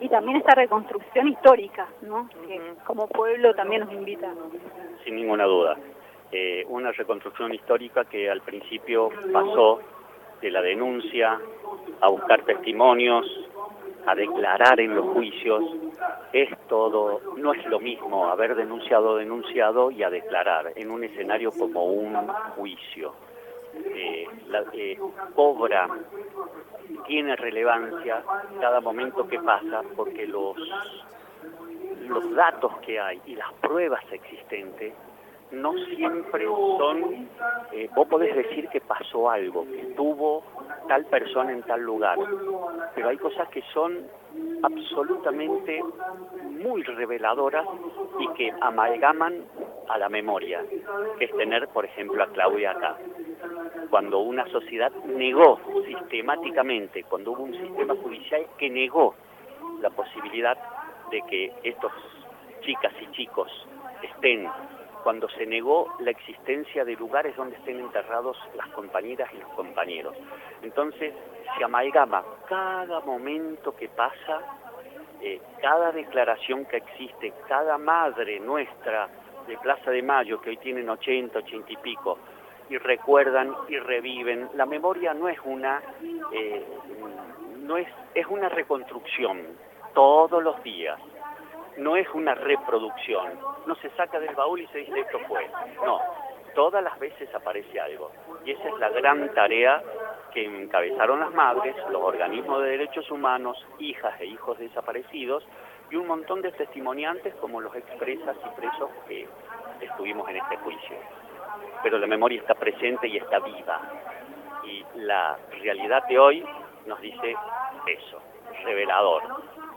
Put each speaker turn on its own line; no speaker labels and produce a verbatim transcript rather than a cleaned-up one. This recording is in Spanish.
y también esta reconstrucción histórica, ¿no? Que como pueblo también nos invita.
Sin ninguna duda. Eh, una reconstrucción histórica que al principio pasó de la denuncia a buscar testimonios, a declarar en los juicios. Es todo, no es lo mismo haber denunciado, denunciado y a declarar en un escenario como un juicio. Eh, la, eh, cobra, tiene relevancia cada momento que pasa porque los, los datos que hay y las pruebas existentes no siempre son, eh, vos podés decir que pasó algo, que estuvo tal persona en tal lugar, pero hay cosas que son absolutamente muy reveladoras y que amalgaman a la memoria, que es tener, por ejemplo, a Claudia acá. Cuando una sociedad negó sistemáticamente, cuando hubo un sistema judicial que negó la posibilidad de que estos chicas y chicos estén, cuando se negó la existencia de lugares donde estén enterrados las compañeras y los compañeros. Entonces se amalgama cada momento que pasa, eh, cada declaración que existe, cada madre nuestra de Plaza de Mayo, que hoy tienen ochenta, ochenta y pico, y recuerdan y reviven. La memoria no es una, eh, no es, es una reconstrucción todos los días. No es una reproducción, no se saca del baúl y se dice esto fue, no, todas las veces aparece algo, y esa es la gran tarea que encabezaron las madres, los organismos de derechos humanos, hijas e hijos desaparecidos, y un montón de testimoniantes como los expresas y presos que estuvimos en este juicio. Pero la memoria está presente y está viva, y la realidad de hoy nos dice eso, revelador.